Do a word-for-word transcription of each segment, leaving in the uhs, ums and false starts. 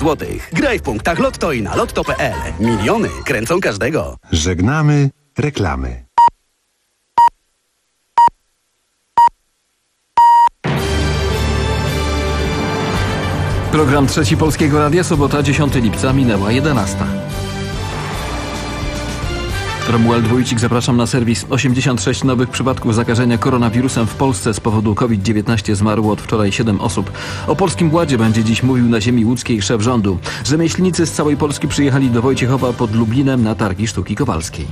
złotych. Graj w punktach Lotto i na lotto kropka p l. Miliony kręcą każdego. Żegnamy reklamy. Program Trzeci Polskiego Radia, sobota dziesiątego lipca, minęła jedenasta. Romuald Wójcik, zapraszam na serwis. osiemdziesiąt sześć nowych przypadków zakażenia koronawirusem w Polsce z powodu COVID dziewiętnaście zmarło od wczoraj siedem osób. O Polskim Ładzie będzie dziś mówił na ziemi łódzkiej szef rządu. Rzemieślnicy z całej Polski przyjechali do Wojciechowa pod Lublinem na targi sztuki kowalskiej.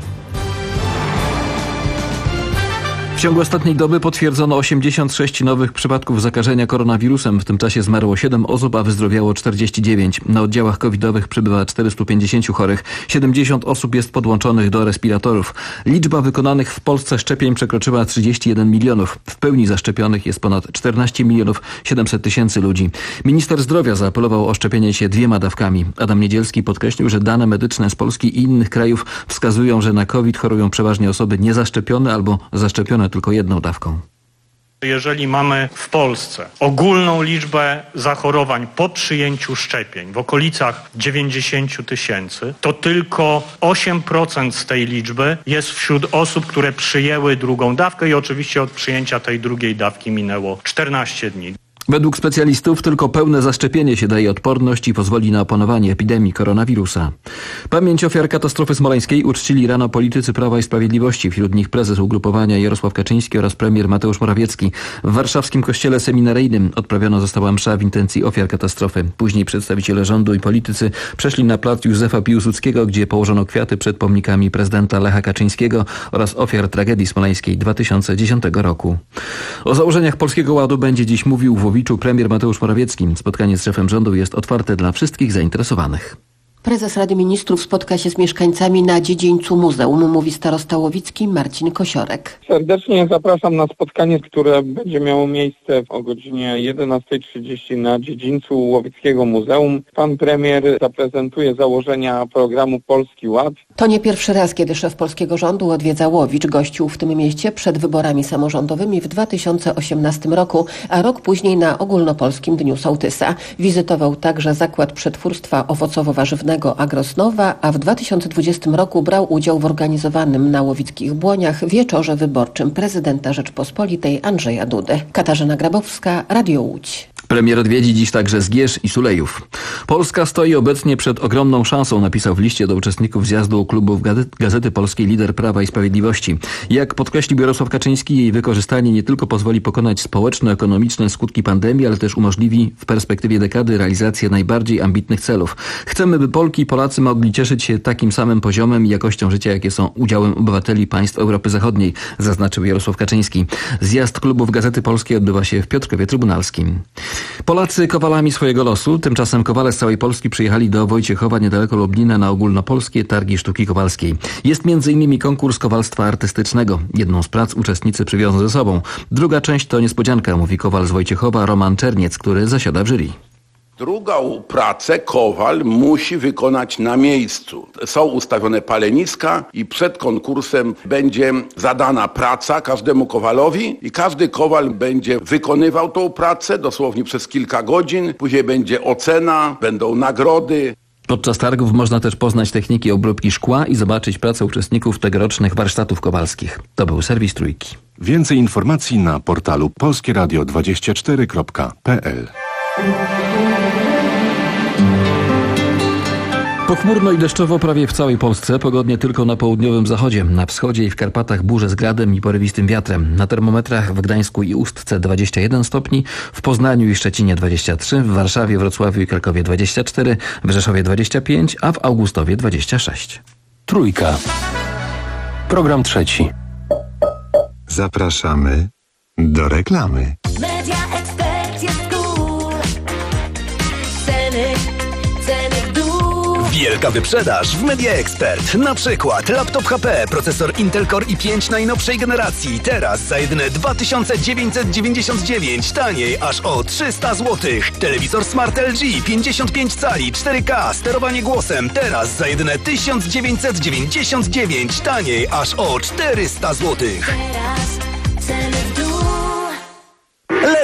W ciągu ostatniej doby potwierdzono osiemdziesiąt sześć nowych przypadków zakażenia koronawirusem. W tym czasie zmarło siedem osób, a wyzdrowiało czterdzieści dziewięć. Na oddziałach covidowych przybywa czterystu pięćdziesięciu chorych. siedemdziesiąt osób jest podłączonych do respiratorów. Liczba wykonanych w Polsce szczepień przekroczyła trzydzieści jeden milionów. W pełni zaszczepionych jest ponad czternaście milionów siedemset tysięcy ludzi. Minister zdrowia zaapelował o szczepienie się dwiema dawkami. Adam Niedzielski podkreślił, że dane medyczne z Polski i innych krajów wskazują, że na COVID chorują przeważnie osoby niezaszczepione albo zaszczepione tylko jedną dawką. Jeżeli mamy w Polsce ogólną liczbę zachorowań po przyjęciu szczepień w okolicach dziewięćdziesięciu tysięcy, to tylko osiem procent z tej liczby jest wśród osób, które przyjęły drugą dawkę i oczywiście od przyjęcia tej drugiej dawki minęło czternaście dni. Według specjalistów tylko pełne zaszczepienie się daje odporność i pozwoli na opanowanie epidemii koronawirusa. Pamięć ofiar katastrofy smoleńskiej uczcili rano politycy Prawa i Sprawiedliwości. Wśród nich prezes ugrupowania Jarosław Kaczyński oraz premier Mateusz Morawiecki. W warszawskim kościele seminaryjnym odprawiona została msza w intencji ofiar katastrofy. Później przedstawiciele rządu i politycy przeszli na plac Józefa Piłsudskiego, gdzie położono kwiaty przed pomnikami prezydenta Lecha Kaczyńskiego oraz ofiar tragedii smoleńskiej dwa tysiące dziesiątego roku. O założeniach Polskiego Ładu będzie dziś mówił w premier Mateusz Morawiecki. Spotkanie z szefem rządu jest otwarte dla wszystkich zainteresowanych. Prezes Rady Ministrów spotka się z mieszkańcami na dziedzińcu muzeum, mówi starosta łowicki Marcin Kosiorek. Serdecznie zapraszam na spotkanie, które będzie miało miejsce o godzinie jedenastej trzydzieści na dziedzińcu Łowickiego Muzeum. Pan premier zaprezentuje założenia programu Polski Ład. To nie pierwszy raz, kiedy szef polskiego rządu odwiedza Łowicz. Gościł w tym mieście przed wyborami samorządowymi w dwa tysiące osiemnastym roku, a rok później na ogólnopolskim Dniu Sołtysa. Wizytował także zakład przetwórstwa owocowo-warzywnego Agrosnowa, a w dwa tysiące dwudziestym roku brał udział w organizowanym na łowickich Błoniach wieczorze wyborczym prezydenta Rzeczpospolitej Andrzeja Dudy. Katarzyna Grabowska, Radio Łódź. Premier odwiedzi dziś także Zgierz i Sulejów. Polska stoi obecnie przed ogromną szansą, napisał w liście do uczestników zjazdu klubów Gazety Polskiej lider Prawa i Sprawiedliwości. Jak podkreślił Jarosław Kaczyński, jej wykorzystanie nie tylko pozwoli pokonać społeczno-ekonomiczne skutki pandemii, ale też umożliwi w perspektywie dekady realizację najbardziej ambitnych celów. Chcemy, by Polki i Polacy mogli cieszyć się takim samym poziomem i jakością życia, jakie są udziałem obywateli państw Europy Zachodniej, zaznaczył Jarosław Kaczyński. Zjazd klubów Gazety Polskiej odbywa się w Piotrkowie Trybunalskim. Polacy kowalami swojego losu. Tymczasem kowale z całej Polski przyjechali do Wojciechowa niedaleko Lublina na ogólnopolskie targi sztuki kowalskiej. Jest między innymi konkurs kowalstwa artystycznego. Jedną z prac uczestnicy przywiozą ze sobą. Druga część to niespodzianka, mówi kowal z Wojciechowa Roman Czerniec, który zasiada w jury. Drugą pracę kowal musi wykonać na miejscu. Są ustawione paleniska i przed konkursem będzie zadana praca każdemu kowalowi i każdy kowal będzie wykonywał tą pracę dosłownie przez kilka godzin. Później będzie ocena, będą nagrody. Podczas targów można też poznać techniki obróbki szkła i zobaczyć pracę uczestników tegorocznych warsztatów kowalskich. To był serwis Trójki. Więcej informacji na portalu polskie radio dwadzieścia cztery kropka p l. Pochmurno i deszczowo prawie w całej Polsce, pogodnie tylko na południowym zachodzie. Na wschodzie i w Karpatach burze z gradem i porywistym wiatrem. Na termometrach w Gdańsku i Ustce dwadzieścia jeden stopni, w Poznaniu i Szczecinie dwadzieścia trzy, w Warszawie, Wrocławiu i Krakowie dwadzieścia cztery, w Rzeszowie dwadzieścia pięć, a w Augustowie dwadzieścia sześć. Trójka. Program trzeci. Zapraszamy do reklamy. Media Expert jest cool. Ceny, ceny w dół. Wielka wyprzedaż w Media Expert. Na przykład laptop H P, procesor Intel Core i pięć najnowszej generacji. Teraz za jedyne dwa tysiące dziewięćset dziewięćdziesiąt dziewięć, taniej aż o trzysta złotych. Telewizor Smart L G pięćdziesiąt pięć cali, cztery K, sterowanie głosem. Teraz za jedyne tysiąc dziewięćset dziewięćdziesiąt dziewięć, taniej aż o czterysta złotych. Teraz ceny w dół.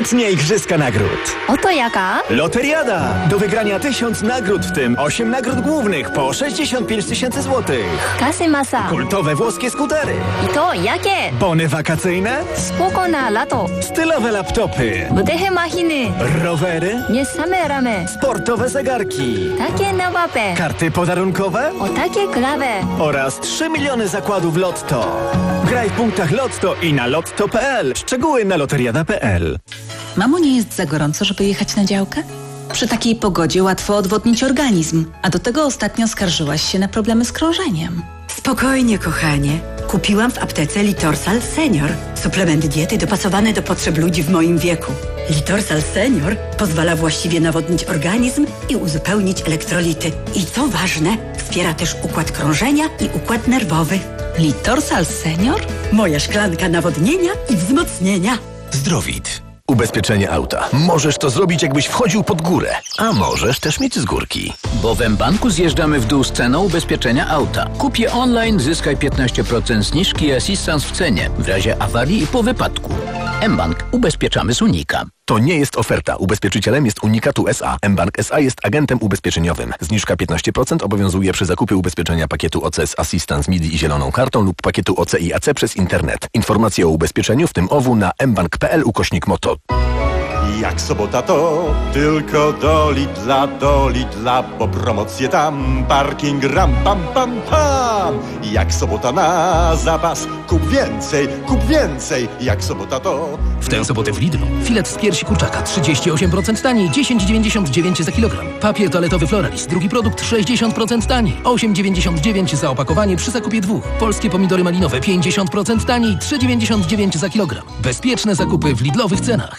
Letnie Igrzyska Nagród. Oto jaka? Loteriada! Do wygrania tysiąc nagród, w tym osiem nagród głównych po sześćdziesiąt pięć tysięcy złotych. Kasy masa. Kultowe włoskie skutery. I to jakie? Bony wakacyjne. Spoko na lato. Stylowe laptopy. Budehe machiny. Rowery. Miesame ramy. Sportowe zegarki. Takie nowape. Karty podarunkowe. O takie klawe. Oraz trzy miliony zakładów Lotto. Graj w punktach Lotto i na lotto kropka p l. Szczegóły na loteriada kropka p l. Mamo, nie jest za gorąco, żeby jechać na działkę? Przy takiej pogodzie łatwo odwodnić organizm, a do tego ostatnio skarżyłaś się na problemy z krążeniem. Spokojnie, kochanie. Kupiłam w aptece Litorsal Senior. Suplement diety dopasowany do potrzeb ludzi w moim wieku. Litorsal Senior pozwala właściwie nawodnić organizm i uzupełnić elektrolity. I co ważne, wspiera też układ krążenia i układ nerwowy. Litorsal Senior? Moja szklanka nawodnienia i wzmocnienia. Zdrowit. Ubezpieczenie auta. Możesz to zrobić, jakbyś wchodził pod górę, a możesz też mieć z górki. Bo w mBanku zjeżdżamy w dół z ceną ubezpieczenia auta. Kup je online, zyskaj piętnaście procent zniżki i asystans w cenie w razie awarii i po wypadku. mBank. Ubezpieczamy z Unika. To nie jest oferta. Ubezpieczycielem jest Unikatu S A. mBank S A jest agentem ubezpieczeniowym. Zniżka piętnaście procent obowiązuje przy zakupie ubezpieczenia pakietu O C z Assistance M I D I i zieloną kartą lub pakietu O C i A C przez internet. Informacje o ubezpieczeniu, w tym O W, na mbank kropka p l ukośnik moto. Jak sobota to tylko do Lidla, do Lidla, bo promocje tam, parking ram pam pam pam. Jak sobota na zapas, kup więcej, kup więcej. Jak sobota to... W tę sobotę w Lidlu filet z piersi kurczaka trzydzieści osiem procent taniej, dziesięć dziewięćdziesiąt dziewięć za kilogram. Papier toaletowy Floralis, drugi produkt sześćdziesiąt procent taniej, osiem dziewięćdziesiąt dziewięć za opakowanie przy zakupie dwóch. Polskie pomidory malinowe pięćdziesiąt procent taniej, trzy dziewięćdziesiąt dziewięć za kilogram. Bezpieczne zakupy w Lidlowych cenach.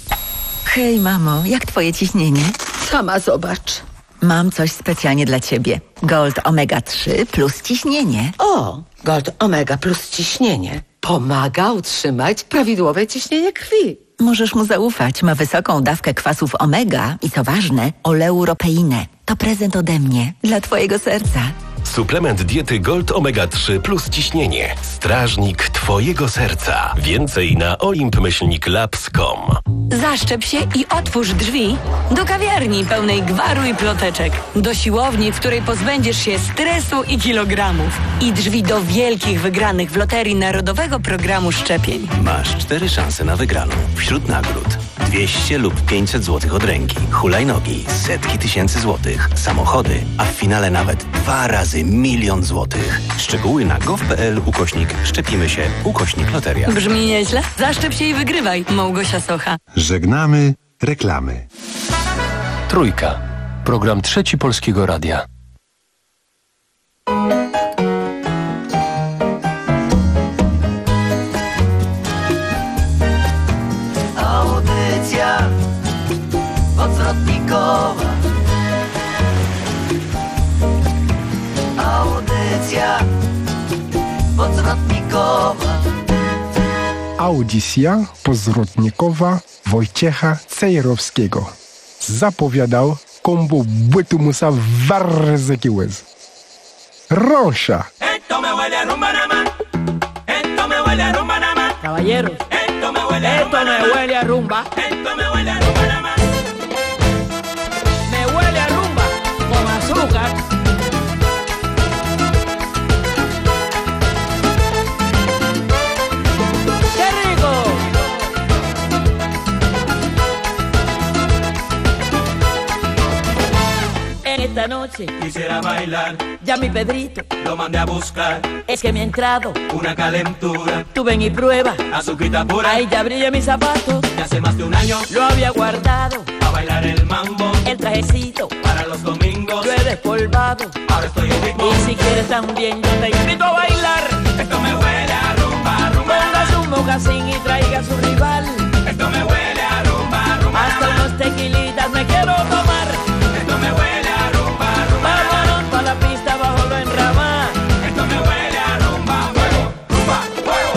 Hej, mamo, jak twoje ciśnienie? Sama zobacz. Mam coś specjalnie dla ciebie. Gold Omega trzy plus ciśnienie. O, Gold Omega plus ciśnienie. Pomaga utrzymać prawidłowe ciśnienie krwi. Możesz mu zaufać. Ma wysoką dawkę kwasów omega i co ważne, oleuropeinę. To prezent ode mnie dla twojego serca. Suplement diety Gold Omega trzy plus ciśnienie. Strażnik twojego serca. Więcej na olimp myślnik labs kropka com. Zaszczep się i otwórz drzwi do kawiarni pełnej gwaru i ploteczek. Do siłowni, w której pozbędziesz się stresu i kilogramów. I drzwi do wielkich wygranych w Loterii Narodowego Programu Szczepień. Masz cztery szanse na wygraną. Wśród nagród dwieście lub pięćset złotych od ręki, hulajnogi, setki tysięcy złotych, samochody, a w finale nawet dwa razy milion złotych. Szczegóły na gov kropka p l ukośnik szczepimy się ukośnik loteria. Brzmi nieźle? Zaszczep się i wygrywaj. Małgosia Socha. Żegnamy reklamy. Trójka. Program Trzeci Polskiego Radia. Audycja odwrotnikowa. Audycja odwrotnikowa. Audycja pozwrotnikowa Wojciecha Cejrowskiego. Zapowiadał kombo bytu musa warzyki łez. Rosza! Esto me huele a rumba nada más. Esto me huele a rumba nada más. Caballeros, Esto me huele a esto rumba me nada más. huele a rumba. Esto me huele a rumba nada más. Me huele a rumba con azúcar. ¡Qué rico! En esta noche Quisiera bailar, ya mi Pedrito lo mandé a buscar. es que me ha entrado. Una calentura, Tú ven y prueba. azuquita pura. Ahí ya brilla mis zapatos. Ya hace más de un año Lo había guardado. a bailar el mambo. El trajecito Para los domingos lo he descolgado. ahora estoy en ritmo. Y si quieres también yo te invito a bailar. Esto me huele a rumba, rumba. Ponga su mocasín y traiga a su rival. Esto me huele a rumba, rumba. Hasta unos tequilitas me quiero tomar. Esto me huele a rumba, rumba. Vámonos pa' la pista bajo lo enramá. Esto me huele a rumba, fuego, rumba, fuego.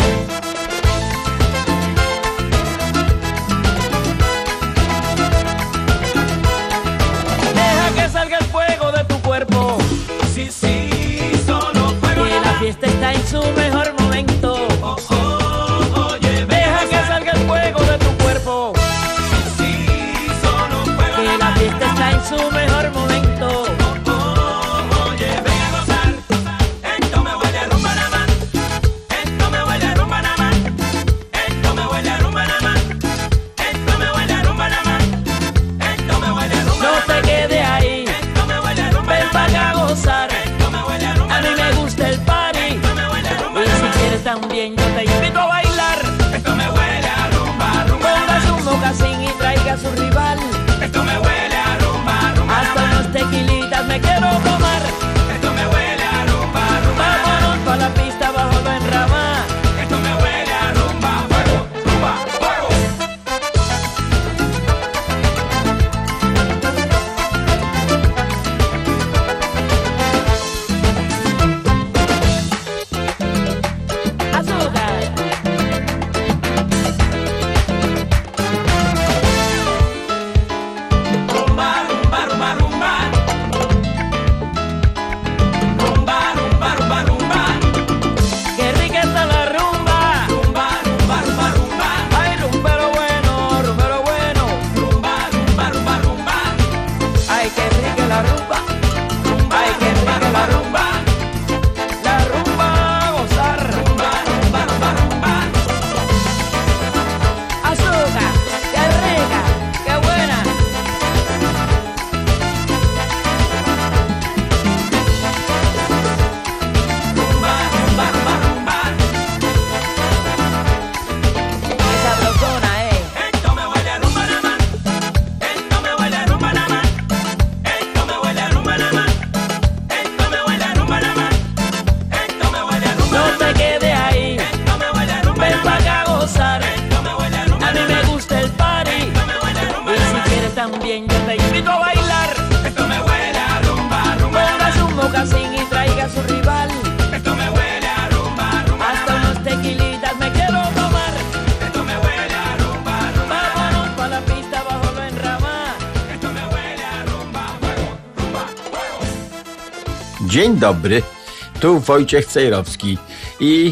Deja que salga el fuego de tu cuerpo. Sí, sí, solo fuego. Que la fiesta está en su mejor momento. Oh, oh, oye, Deja que salga el fuego de tu cuerpo. me quiero tomar. Esto me huele a rumba, rumba. Vámonos pa' la pista bajo lo enramá. Esto me huele a rumba, fuego, rumba, fuego. Azúcar. Rumba, rumba, rumba, rumba. Rumba, rumba, rumba, rumba. Qué rica está la rumba. Rumba, rumba, rumba, rumba. Ay, rumbero bueno, rumbero bueno. Rumba, rumba, rumba, rumba. Ay, qué rica la rumba. Ay, qué rica la rumba. La rumba a gozar. Rumba, rumba, rumba, rumba. Azúcar, qué rica, qué buena. Rumba, rumba, rumba, rumba. Qué sabrosona, eh. Esto me huele a rumba nada más. Esto me huele a rumba nada más. Esto me huele a rumba nada más. Esto me huele a rumba nada más. Esto me huele a rumba. No te quedes ahí. Esto me huele a rumba. Ven pa' acá a gozar. Esto me huele a rumba. A mí me gusta el party. Esto me huele a rumba. Y si quieres también yo te invito a bailar. Esto me huele a rumba, rumba. Ponga su mocasín y traiga a su rival. Esto me huele a rumba, rumba. Hasta unos tequilitas me quiero tomar. Esto me huele a rumba, rumba. Vámonos pa' la pista bajo lo enramá. Esto me huele a rumba, fuego, rumba, fuego. Dzień dobry, tu Wojciech Cejrowski i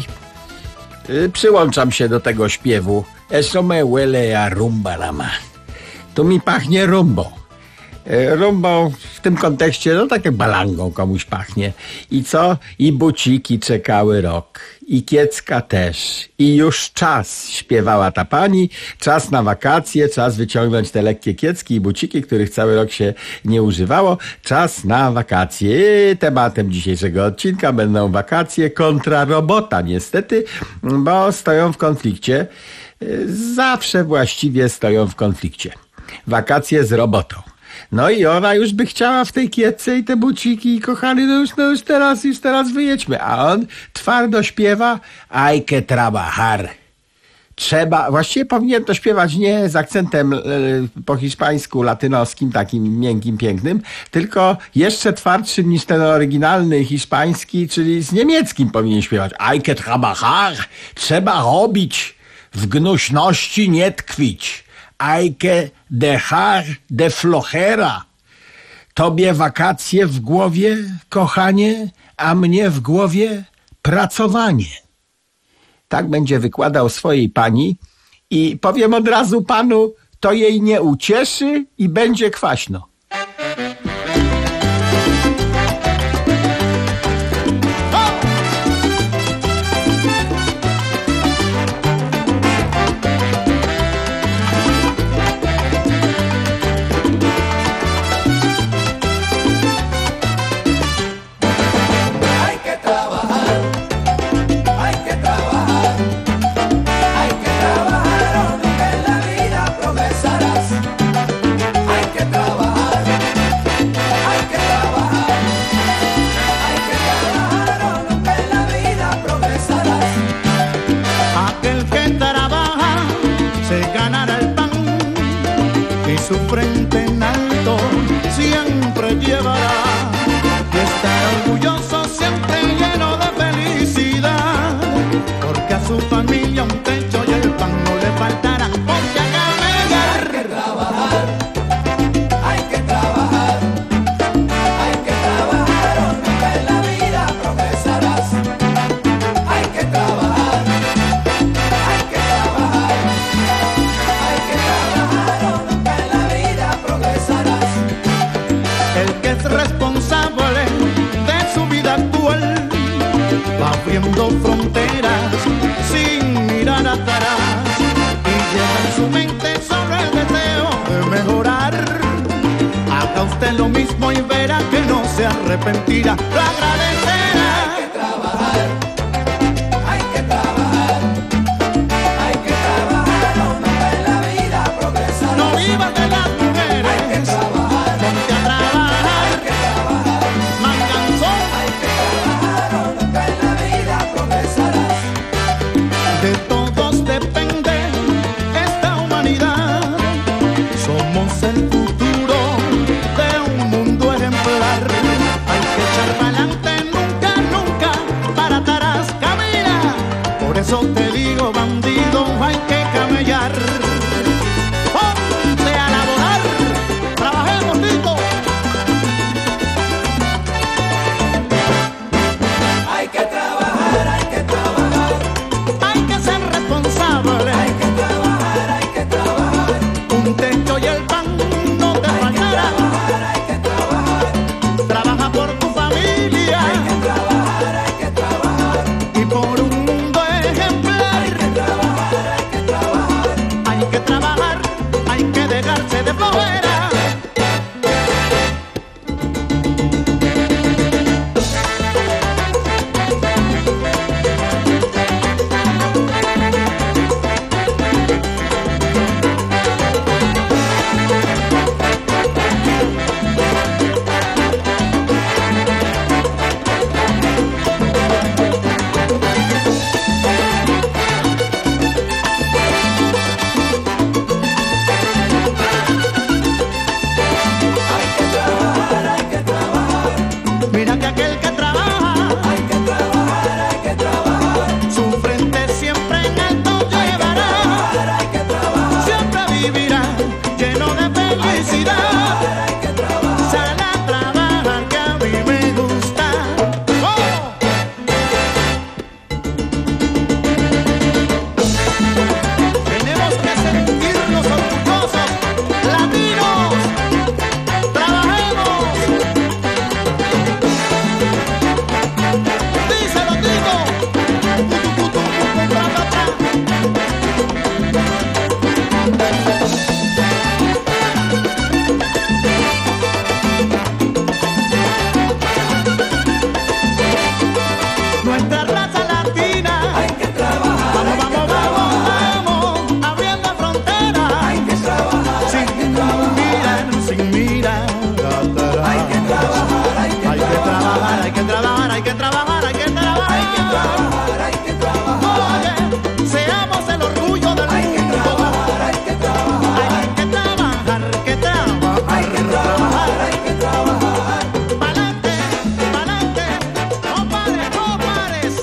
y, przyłączam się do tego śpiewu. Eso me huele a rumba rama. Tu mi pachnie rumbą. Y, Rumbą w tym kontekście, no tak jak balangą komuś pachnie. I co? I buciki czekały rok. I kiecka też. I już czas, śpiewała ta pani. Czas na wakacje, czas wyciągnąć te lekkie kiecki i buciki, których cały rok się nie używało. Czas na wakacje. I tematem dzisiejszego odcinka będą wakacje kontra robota, niestety, bo stoją w konflikcie. Y, Zawsze właściwie stoją w konflikcie. Wakacje z robotą. No i ona już by chciała w tej kietce i te buciki, kochany, no już, no już teraz, już teraz wyjedźmy. A on twardo śpiewa hay que trabajar. Trzeba, właściwie powinien to śpiewać nie z akcentem e, po hiszpańsku, latynoskim, takim miękkim, pięknym, tylko jeszcze twardszym niż ten oryginalny hiszpański, czyli z niemieckim powinien śpiewać. Hay que trabajar. Trzeba robić. W gnuśności nie tkwić. Hay que dejar de flojera. Tobie wakacje w głowie, kochanie, a mnie w głowie pracowanie. Tak będzie wykładał swojej pani i powiem od razu panu, to jej nie ucieszy i będzie kwaśno. Hay que trabajar, hay que trabajar, hay que trabajar o nunca en la vida progresarás. Hay que trabajar, hay que trabajar, hay que trabajar o nunca en la vida progresarás. Aquel que trabaja se ganará el pan y su frente en alto siempre llevará. Y estará orgulloso siempre lleno de felicidad, porque a su familia un techo y el pan no le faltará. Ponte a camellar. Hay que trabajar, hay que trabajar, hay que trabajar o nunca en la vida progresarás. Hay que trabajar, hay que trabajar, hay que trabajar o nunca en la vida progresarás. El que es responsable de su vida actual va abriendo fronteras sin mirar atrás y lleva en su mente solo el deseo de mejorar. Haga usted lo mismo y verá que no se arrepentirá, lo agradecerá. Hay que trabajar, hay que trabajar, hay que trabajar o nunca en la vida progresarás. No vivas de las mujeres, hay que trabajar, ponte a trabajar. hay que trabajar, Mira que aquel que trabaja, hay que trabajar, hay que trabajar. Su frente siempre en alto llevará, hay que trabajar. Siempre vivirá lleno de felicidad. Hay que trabajar, sal a trabajar que a mí me gusta. ¡Oh! Tenemos que sentirnos orgullosos, latinos. Trabajemos. Díselo, Tito. Nuestra raza latina, hay que trabajar. Vamos, vamos, vamos, vamos, abriendo fronteras. Hay que trabajar, sin mirar, sin mirar atrás. Hay que trabajar, hay que trabajar, hay que trabajar, hay que trabajar, hay que trabajar, hay que trabajar, hay que trabajar. Oye, seamos el orgullo del mundo. Hay que trabajar, hay que trabajar, hay que trabajar, que trabajar, hay que trabajar, hay que trabajar. Pa'lante, pa'lante, compadre, compadres.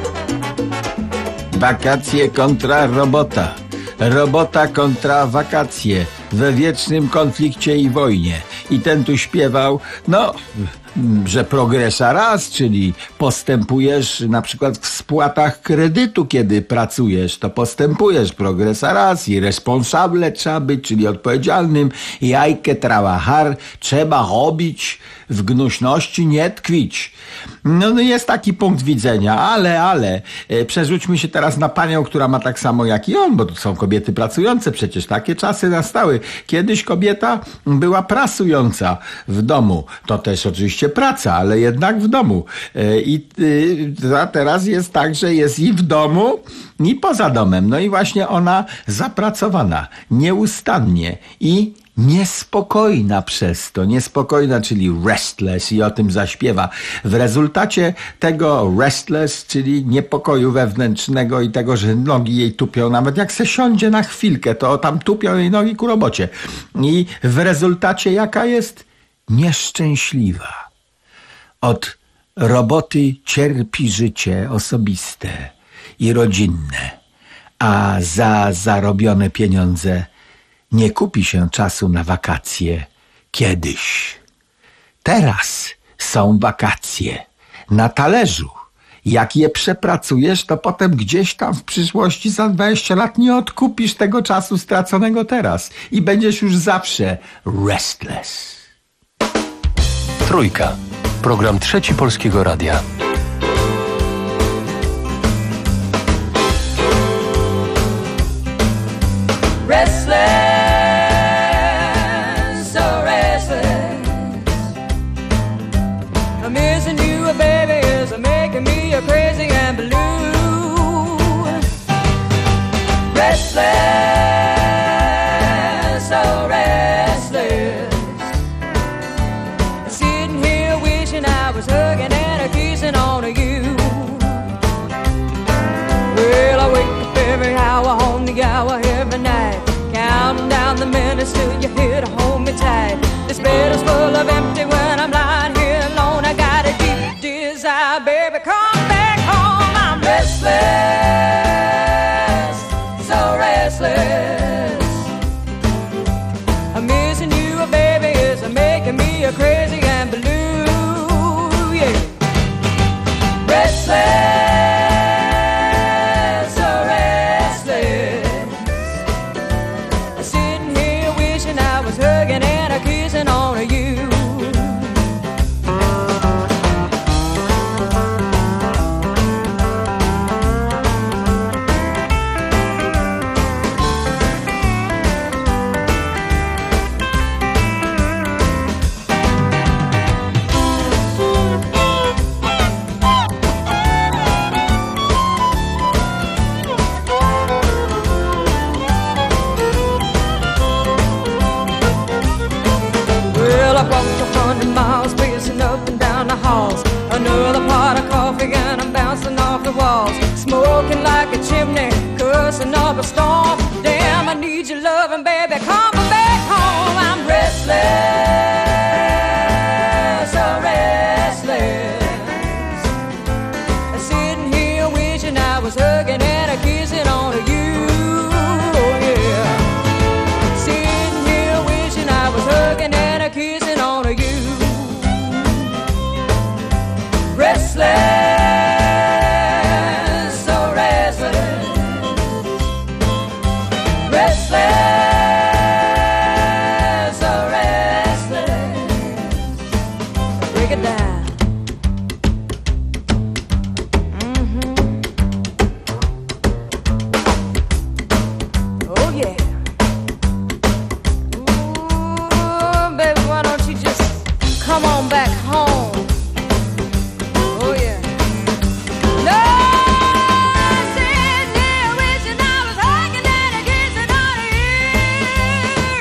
Wakacje kontra robota. Robota kontra wakacje. We wiecznym konflikcie i wojnie. I ten tu śpiewał, no, że progresa raz, czyli postępujesz na przykład w spłatach kredytu, kiedy pracujesz, to postępujesz, progresa raz i responsable trzeba być, czyli odpowiedzialnym i hay que trabajar, trzeba robić, w gnuśności nie tkwić. No, no jest taki punkt widzenia, ale, ale, e, przerzućmy się teraz na panią, która ma tak samo jak i on, bo to są kobiety pracujące, przecież takie czasy nastały. Kiedyś kobieta była prasująca w domu, to też oczywiście praca, ale jednak w domu. E, I e, a teraz jest tak, że jest i w domu, i poza domem. No i właśnie ona zapracowana, nieustannie i niespokojna przez to, niespokojna, czyli restless i o tym zaśpiewa. W rezultacie tego restless, czyli niepokoju wewnętrznego i tego, że nogi jej tupią, nawet jak se siądzie na chwilkę, to tam tupią jej nogi ku robocie. I w rezultacie jaka jest? Nieszczęśliwa. Od roboty cierpi życie osobiste i rodzinne, a za zarobione pieniądze nie kupi się czasu na wakacje kiedyś. Teraz są wakacje na talerzu. Jak je przepracujesz, to potem gdzieś tam w przyszłości za dwadzieścia lat nie odkupisz tego czasu straconego teraz i będziesz już zawsze restless. Trójka. Program Trzeci Polskiego Radia. Restless, so restless. I'm missing you, baby, is making me a crazy and blue. Restless, so restless. I'm sitting here wishing I was hugging and a kissing on you. Well, I wake up every hour on the hour every night, counting down the minutes till you hit a hold me tight. This bed is full of empty when I'm lying here alone. I got a deep desire, baby, come back home. I'm restless, so restless. I'm missing you, baby, it's making me a crazy and blue, yeah. Restless, so restless. I'm sitting here wishing I was hugging and a kissing on you. Break it down. Mm-hmm. Oh yeah. Ooh, baby, why don't you just come on back home? Oh yeah. No, sitting here wishing I was hugging and a kissing on you.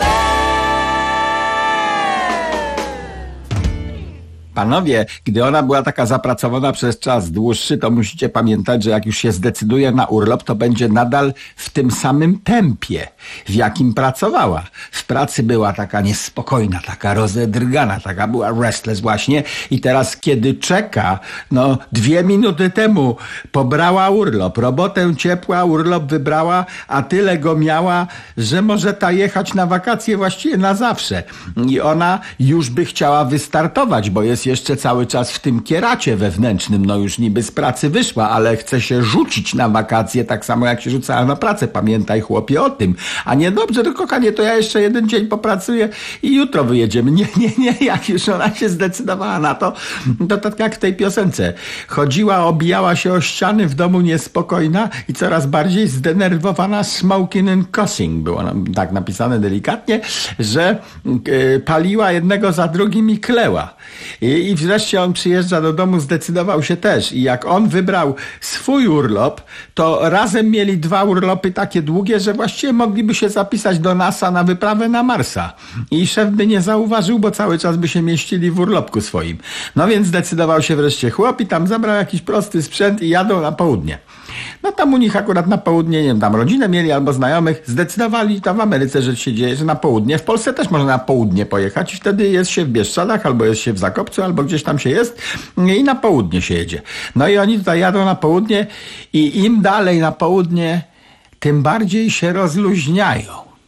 Panowie, gdy ona była taka zapracowana przez czas dłuższy, to musicie pamiętać, że jak już się zdecyduje na urlop, to będzie nadal w tym samym tempie, w jakim pracowała. W pracy była taka niespokojna, taka rozedrgana, taka była restless właśnie i teraz kiedy czeka, no dwie minuty temu pobrała urlop, robotę ciepła, urlop wybrała, a tyle go miała, że może ta jechać na wakacje właściwie na zawsze. I ona już by chciała wystartować, bo jest jeszcze cały czas w tym kieracie wewnętrznym, no już niby z pracy wyszła, ale chce się rzucić na wakacje, tak samo jak się rzucała na pracę. Pamiętaj, chłopie, o tym. A nie, dobrze, to kochanie, to ja jeszcze jeden dzień popracuję i jutro wyjedziemy. Nie, nie, nie, jak już ona się zdecydowała na to, to tak jak w tej piosence. Chodziła, obijała się o ściany w domu niespokojna i coraz bardziej zdenerwowana, smoking and cussing. Było tak napisane delikatnie, że yy, paliła jednego za drugim i kleła. I, I wreszcie on przyjeżdża do domu, zdecydował się też. I jak on wybrał swój urlop, to razem mieli dwa urlopy takie długie, że właściwie mogliby się zapisać do NASA na wyprawę na Marsa. I szef by nie zauważył, bo cały czas by się mieścili w urlopku swoim. No więc zdecydował się wreszcie chłop i tam zabrał jakiś prosty sprzęt i jadą na południe. No tam u nich akurat na południe, nie wiem, tam rodzinę mieli albo znajomych, zdecydowali tam w Ameryce, że się dzieje, że na południe. W Polsce też można na południe pojechać i wtedy jest się w Bieszczadach, albo jest się w Zakopcu, albo gdzieś tam się jest i na południe się jedzie. No i oni tutaj jadą na południe i im dalej na południe, tym bardziej się rozluźniają.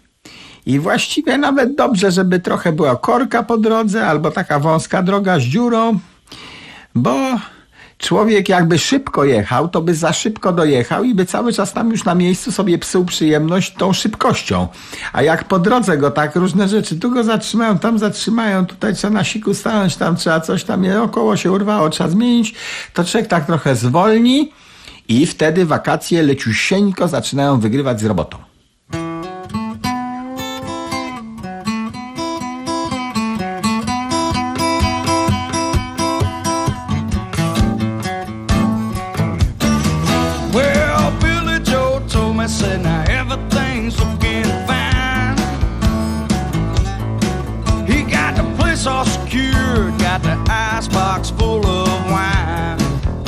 I właściwie nawet dobrze, żeby trochę była korka po drodze, albo taka wąska droga z dziurą, bo człowiek jakby szybko jechał, to by za szybko dojechał i by cały czas tam już na miejscu sobie psuł przyjemność tą szybkością. A jak po drodze go tak różne rzeczy, tu go zatrzymają, tam zatrzymają, tutaj trzeba na siku stanąć, tam trzeba coś tam, około się urwało, trzeba zmienić, to człowiek tak trochę zwolni i wtedy wakacje leciusieńko zaczynają wygrywać z robotą. Said now everything's looking fine. He got the place all secured, got the icebox full of wine.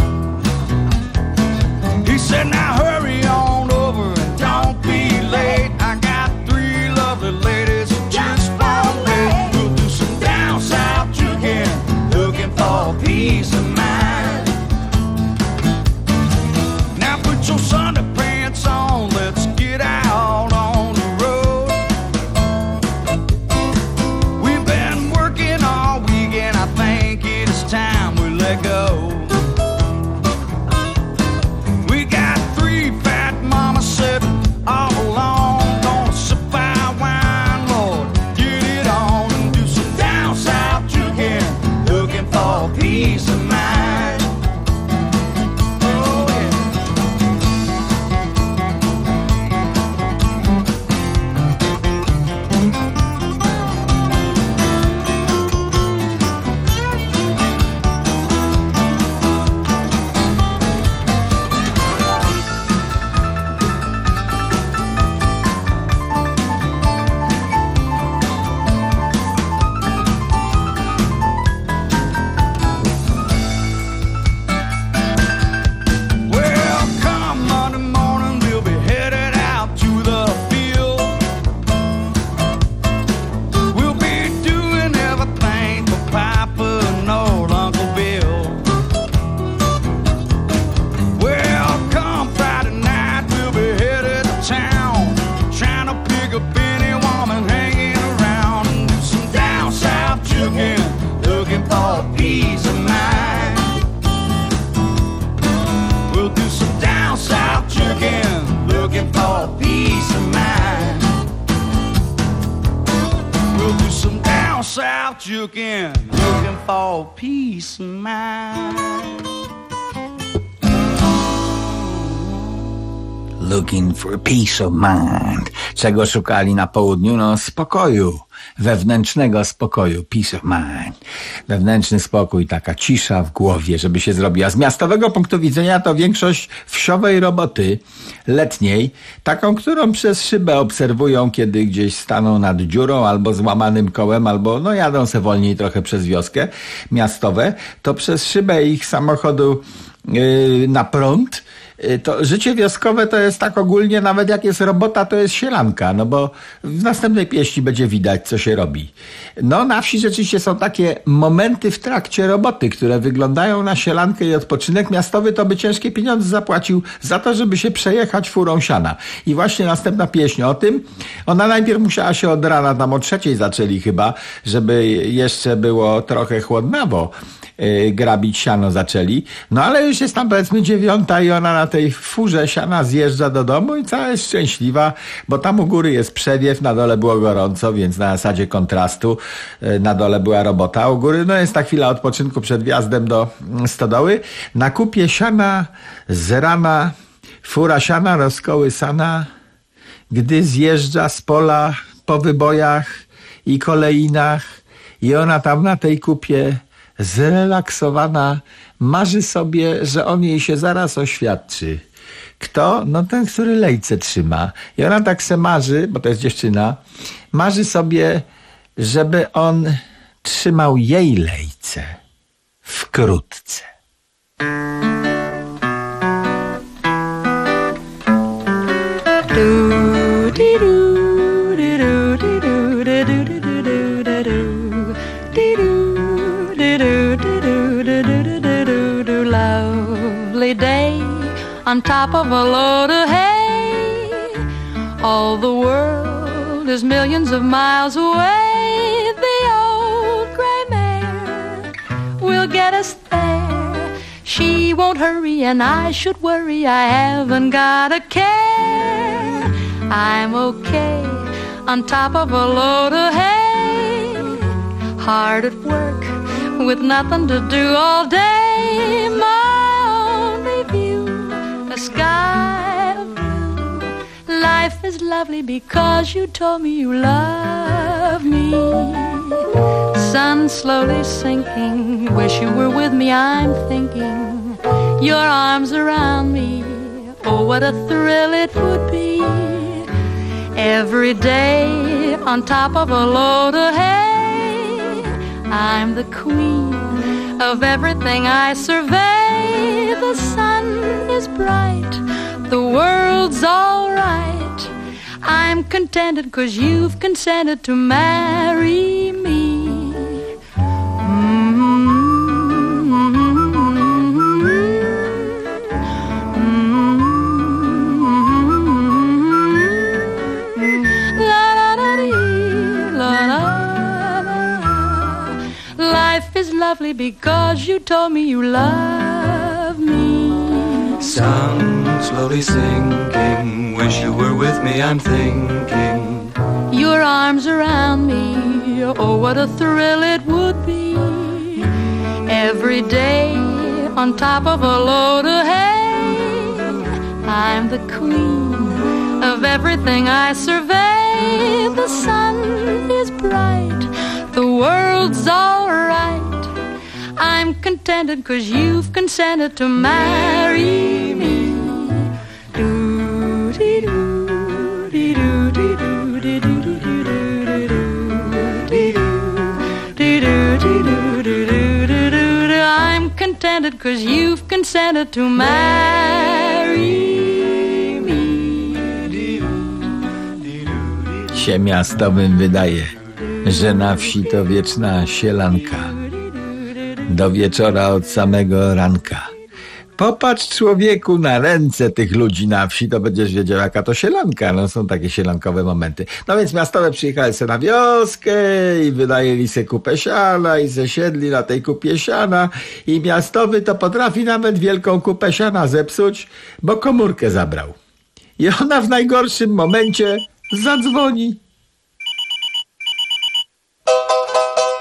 He said now hurry on over and don't be late. I got three lovely ladies who just won't wait. We'll do some down south drinking, looking for peace of mind. Now put your Sunday pants on, let's get out on the road. We've been working all weekend, I think it is time we let go. We got three fat mamas sitting all alone, gonna sip our wine, Lord, get it on and do some down south drinking, looking for peace of mind. south juking, looking for peace of mind. Looking for peace of mind. Czego szukali na południu? No spokoju. Wewnętrznego spokoju. Peace of mind. Wewnętrzny spokój, taka cisza w głowie, żeby się zrobiła. Z miastowego punktu widzenia to większość wsiowej roboty letniej, taką, którą przez szybę obserwują, kiedy gdzieś staną nad dziurą albo złamanym kołem, albo no jadą se wolniej trochę przez wioskę miastowe, to przez szybę ich samochodu yy, na prąd. To życie wioskowe to jest tak ogólnie, nawet jak jest robota, to jest sielanka, no bo w następnej pieśni będzie widać, co się robi. No na wsi rzeczywiście są takie momenty w trakcie roboty, które wyglądają na sielankę i odpoczynek. Miastowy to by ciężkie pieniądze zapłacił za to, żeby się przejechać furą siana. I właśnie następna pieśń o tym, ona najpierw musiała się od rana, tam o trzeciej zaczęli chyba, żeby jeszcze było trochę chłodnawo. Grabić siano zaczęli, no ale już jest tam powiedzmy dziewiąta i ona na tej furze siana zjeżdża do domu i cała jest szczęśliwa, bo tam u góry jest przewiew, na dole było gorąco, więc na zasadzie kontrastu na dole była robota, a u góry no jest ta chwila odpoczynku przed wjazdem do stodoły. Na kupie siana z rana fura siana rozkołysana, gdy zjeżdża z pola po wybojach i kolejnach i ona tam na tej kupie zrelaksowana marzy sobie, że on jej się zaraz oświadczy. Kto? No ten, który lejce trzyma. I ona tak se marzy, bo to jest dziewczyna, marzy sobie, żeby on trzymał jej lejce wkrótce. Do, di, do, di, do, di, do, di, do, di, do, di, do, di, do. Lovely day on top of a load of hay. All the world is millions of miles away. The old gray mare will get us there. She won't hurry and I should worry. I haven't got a care. I'm okay on top of a load of hay. Hard at work with nothing to do all day. My only view, a sky of blue. Life is lovely because you told me you love me. Sun slowly sinking, wish you were with me, I'm thinking. Your arms around me, oh what a thrill it would be. Every day on top of a load of hay, I'm the queen of everything I survey. The sun is bright, the world's all right. I'm contented 'cause you've consented to marry me. Lovely because you told me you love me. Sun slowly sinking, wish you were with me, I'm thinking. Your arms around me, oh what a thrill it would be. Every day on top of a load of hay, I'm the queen of everything I survey. The sun is bright, the world's all right. I'm contented 'cause you've consented to marry me. I'm contented 'cause you've consented to marry me. Się miastowym wydaje, że na wsi to wieczna sielanka. Do wieczora od samego ranka. Popatrz człowieku na ręce tych ludzi na wsi, to będziesz wiedział jaka to sielanka. No są takie sielankowe momenty. No więc miastowe przyjechały sobie na wioskę i wynajęli se kupę siana i se siedli na tej kupie siana i miastowy to potrafi nawet wielką kupę siana zepsuć, bo komórkę zabrał. I ona w najgorszym momencie zadzwoni.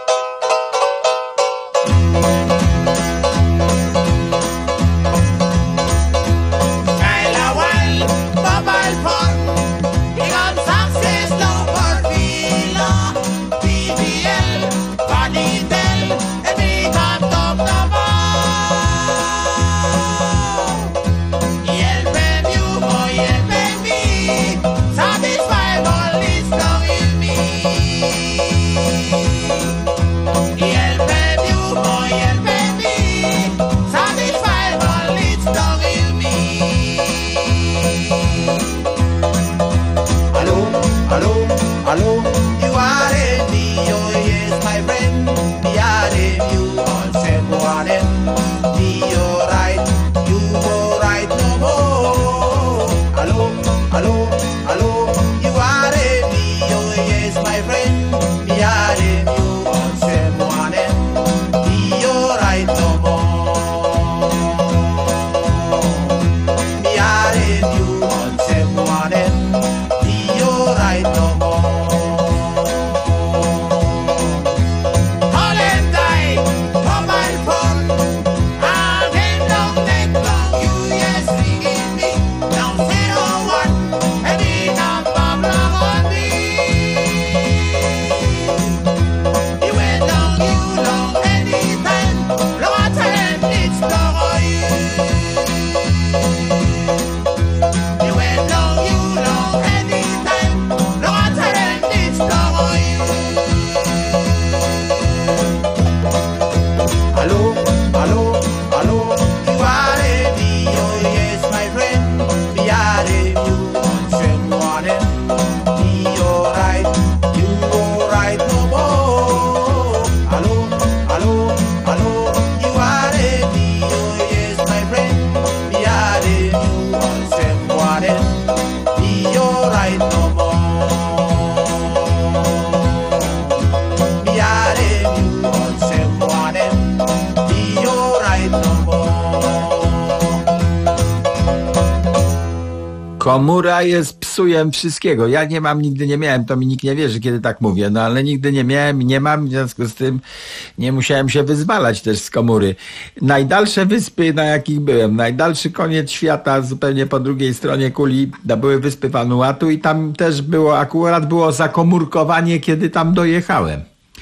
Komura jest psujem wszystkiego. Ja nie mam, nigdy nie miałem, to mi nikt nie wierzy, kiedy tak mówię, no ale nigdy nie miałem i nie mam, w związku z tym nie musiałem się wyzwalać też z komury. Najdalsze wyspy, na jakich byłem, najdalszy koniec świata, zupełnie po drugiej stronie kuli, to były wyspy Vanuatu i tam też było, akurat było zakomórkowanie, kiedy tam dojechałem.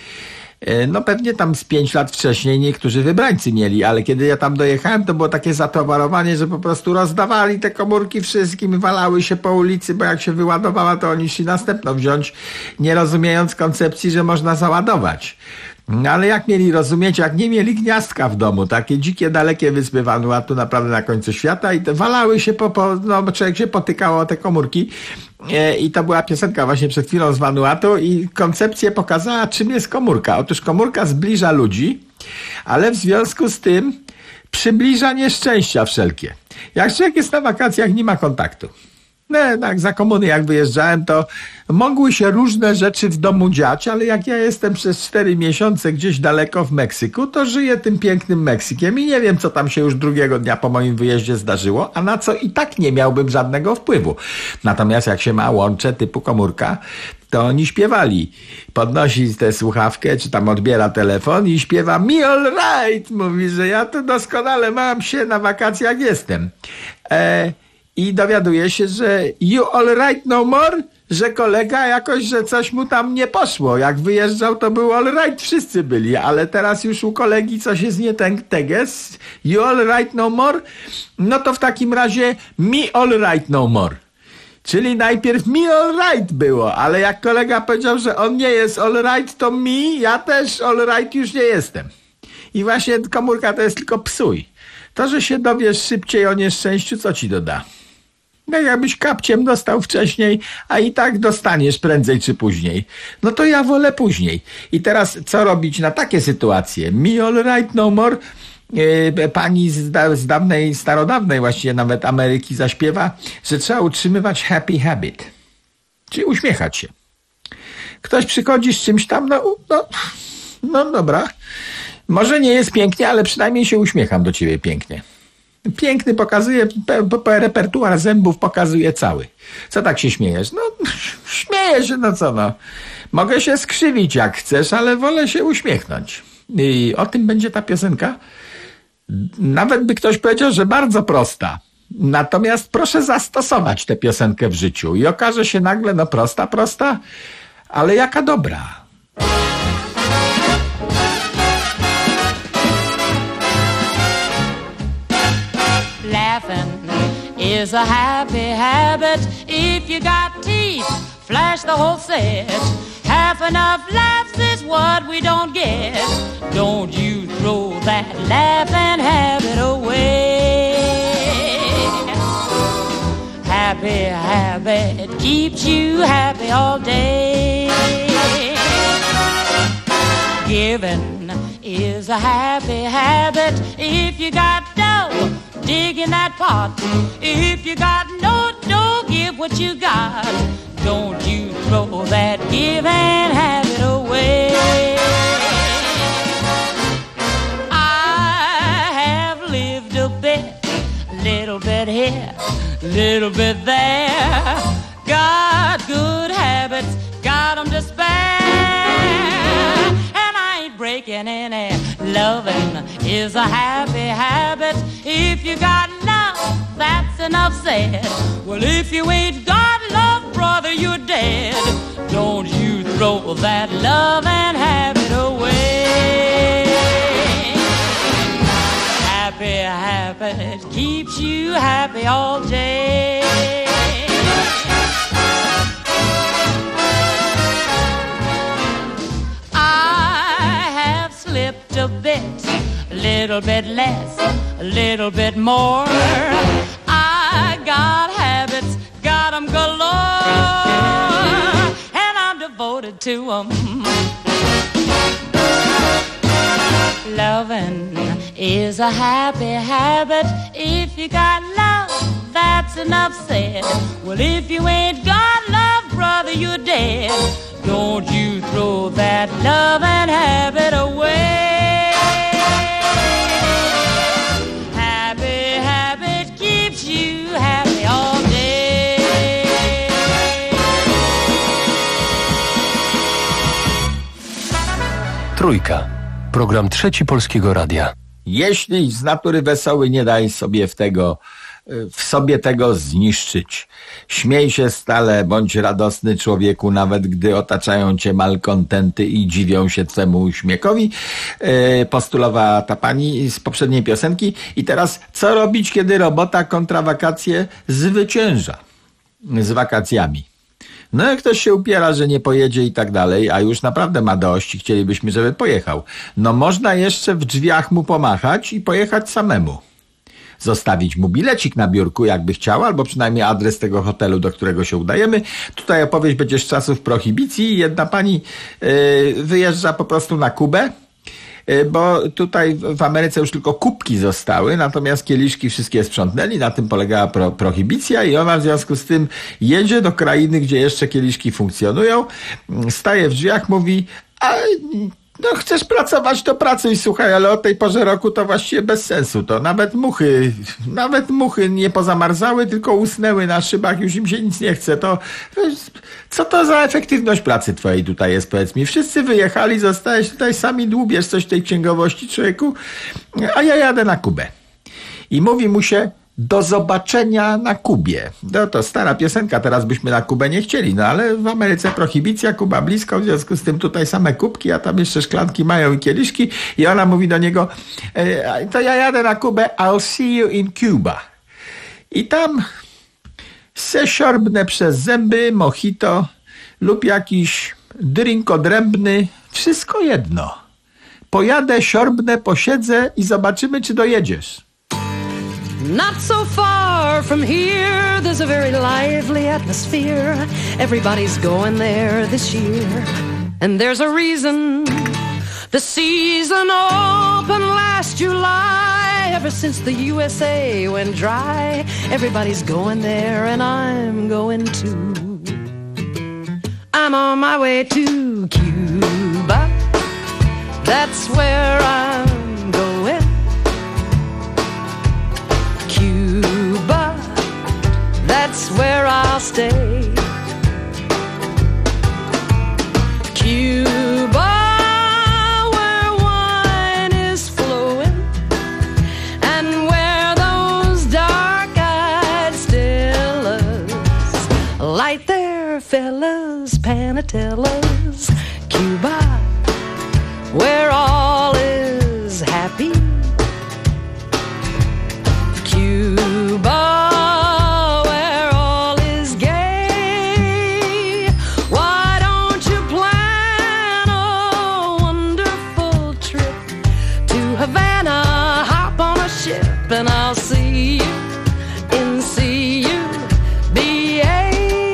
No pewnie tam z pięć lat wcześniej niektórzy wybrańcy mieli, ale kiedy ja tam dojechałem, to było takie zatowarowanie, że po prostu rozdawali te komórki wszystkim, walały się po ulicy, bo jak się wyładowała, to oni szli następną wziąć, nie rozumiejąc koncepcji, że można załadować. No ale jak mieli rozumieć, jak nie mieli gniazdka w domu, takie dzikie, dalekie wyspy Vanuatu, naprawdę na końcu świata i te walały się po, po no bo człowiek się potykał o te komórki e, i to była piosenka właśnie przed chwilą z Vanuatu i koncepcję pokazała, czym jest komórka. Otóż komórka zbliża ludzi, ale w związku z tym przybliża nieszczęścia wszelkie. Jak człowiek jest na wakacjach, nie ma kontaktu. No, tak, za komuny jak wyjeżdżałem, to mogły się różne rzeczy w domu dziać, ale jak ja jestem przez cztery miesiące gdzieś daleko w Meksyku, to żyję tym pięknym Meksykiem i nie wiem, co tam się już drugiego dnia po moim wyjeździe zdarzyło, a na co i tak nie miałbym żadnego wpływu. Natomiast jak się ma łącze typu komórka, to oni śpiewali. Podnosi tę słuchawkę, czy tam odbiera telefon i śpiewa me all right. Mówi, że ja tu doskonale mam się, na wakacjach jestem. E I dowiaduje się, że you all right no more, że kolega jakoś, że coś mu tam nie poszło. Jak wyjeżdżał, to był all right, wszyscy byli, ale teraz już u kolegi coś jest nie ten teges, you all right no more, no to w takim razie me all right no more. Czyli najpierw me all right było, ale jak kolega powiedział, że on nie jest all right, to me, ja też all right już nie jestem. I właśnie komórka to jest tylko psuj. To, że się dowiesz szybciej o nieszczęściu, co ci doda? No jakbyś kapciem dostał wcześniej, a i tak dostaniesz prędzej czy później. No to ja wolę później. I teraz co robić na takie sytuacje? Me all right no more. Yy, pani z, da, z dawnej, starodawnej właściwie nawet Ameryki zaśpiewa, że trzeba utrzymywać happy habit. Czyli uśmiechać się. Ktoś przychodzi z czymś tam, no, no, no dobra. Może nie jest pięknie, ale przynajmniej się uśmiecham do ciebie pięknie. Piękny pokazuje, pe, pe, repertuar zębów pokazuje cały. Co tak się śmiejesz? No, śmieję się, no co no. Mogę się skrzywić jak chcesz, ale wolę się uśmiechnąć. I o tym będzie ta piosenka. Nawet by ktoś powiedział, że bardzo prosta. Natomiast proszę zastosować tę piosenkę w życiu i okaże się nagle, no prosta, prosta, ale jaka dobra. Laughing is a happy habit. If you got teeth, flash the whole set. Half enough laughs is what we don't get. Don't you throw that laughing habit away. Happy habit keeps you happy all day. Giving is a happy habit. If you got dough, dig in that pot. If you got no dough, give what you got. Don't you throw that giving habit away. I have lived a bit, little bit here, little bit there. Got good habits, got 'em to spare. And I ain't breaking any. Loving is a happy habit. If you got none, that's enough said. Well, if you ain't got love, brother, you're dead. Don't you throw that love and habit away. Happy habit keeps you happy all day. I have slipped a bit, a little bit less, a little bit more. I got habits, got 'em galore, and I'm devoted to 'em. Loving is a happy habit. If you got love, that's enough said. Well, if you ain't got love, brother, you're dead. Don't you throw that love and habit away. Happy habit keeps you happy all day. Trójka. Program Trzeci Polskiego Radia. Jeśli z natury wesoły, nie daj sobie w tego, w sobie tego zniszczyć. Śmiej się stale, bądź radosny człowieku, nawet gdy otaczają cię malkontenty i dziwią się twemu uśmiechowi. Yy, postulowała ta pani z poprzedniej piosenki. I teraz, co robić, kiedy robota kontra wakacje zwycięża z wakacjami? No jak ktoś się upiera, że nie pojedzie i tak dalej, a już naprawdę ma dość i chcielibyśmy, żeby pojechał. No można jeszcze w drzwiach mu pomachać i pojechać samemu. Zostawić mu bilecik na biurku, jakby chciał, albo przynajmniej adres tego hotelu, do którego się udajemy. Tutaj opowieść będzie z czasów prohibicji. Jedna pani yy, wyjeżdża po prostu na Kubę, bo tutaj w Ameryce już tylko kubki zostały, natomiast kieliszki wszystkie sprzątnęli, na tym polegała pro, prohibicja i ona w związku z tym jedzie do krainy, gdzie jeszcze kieliszki funkcjonują, staje w drzwiach, mówi, a no chcesz pracować, to pracuj, słuchaj, ale o tej porze roku to właściwie bez sensu, to nawet muchy, nawet muchy nie pozamarzały, tylko usnęły na szybach, już im się nic nie chce, to co to za efektywność pracy twojej tutaj jest, powiedz mi, wszyscy wyjechali, zostałeś tutaj, sami dłubiesz coś w tej księgowości, człowieku, a ja jadę na Kubę. I mówi mu się, do zobaczenia na Kubie. No to stara piosenka, teraz byśmy na Kubę nie chcieli, no ale w Ameryce prohibicja, Kuba blisko, w związku z tym tutaj same kubki, a tam jeszcze szklanki mają i kieliszki i ona mówi do niego, e, to ja jadę na Kubę, I'll see you in Cuba. I tam se siorbnę przez zęby, mojito lub jakiś drink odrębny, wszystko jedno. Pojadę, siorbnę, posiedzę i zobaczymy, czy dojedziesz. Not so far from here, there's a very lively atmosphere. Everybody's going there this year, and there's a reason. The season opened last July. Ever since the U S A went dry, everybody's going there, and I'm going too. I'm on my way to Cuba. That's where I'm going. Cuba, that's where I'll stay. Cuba, where fellas, Panatellas, Cuba, where all is happy. Cuba, where all is gay. Why don't you plan a wonderful trip to Havana? Hop on a ship and I'll see you in C U B A.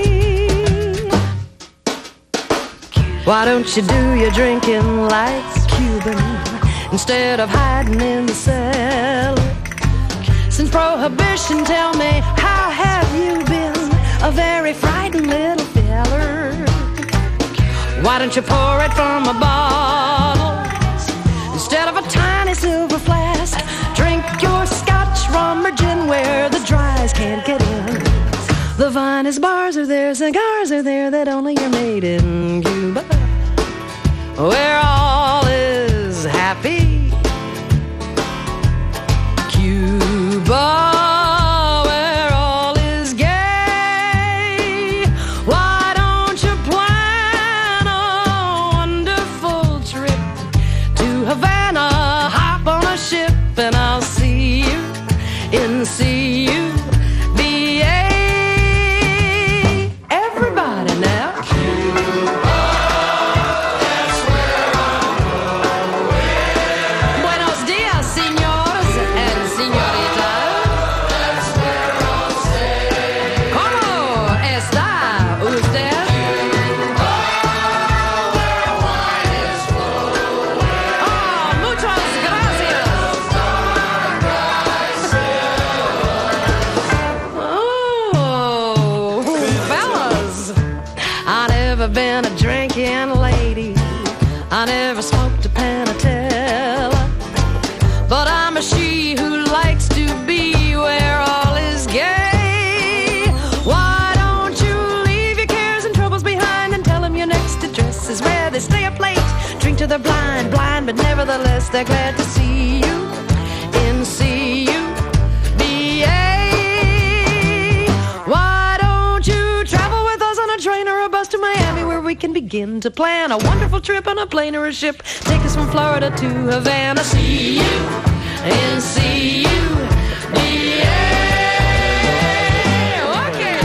Why don't you do your drinking like Cuban instead of hiding in the cellar? Since Prohibition, tell me, how have you been? A very frightened little feller. Why don't you pour it from a bottle instead of a tiny silver flask? Drink your scotch, rum, or gin where the dries can't get in. The finest bars are there, cigars are there that only are made in Cuba, where all is happy. Cuba, where all is gay. Why don't you plan a wonderful trip to Havana? Hop on a ship and I'll see you in C U B A. Everybody now. Buenos dias, señores and señoritas. ¿Cómo está usted? Oh, muchas gracias. Oh, fellas, I never been a drinking lady. I never smoked a Panatella, but I'm a she who likes to be where all is gay. Why don't you leave your cares and troubles behind and tell them your next address is where they stay up late, drink till they're blind, blind, but nevertheless they're glad to see you in C U B A. Why don't you travel with us on a train or a bus to Miami, where we can begin to plan a wonderful trip on a plane or a ship? Take us from Florida to Havana. See you in C U B A. Okay.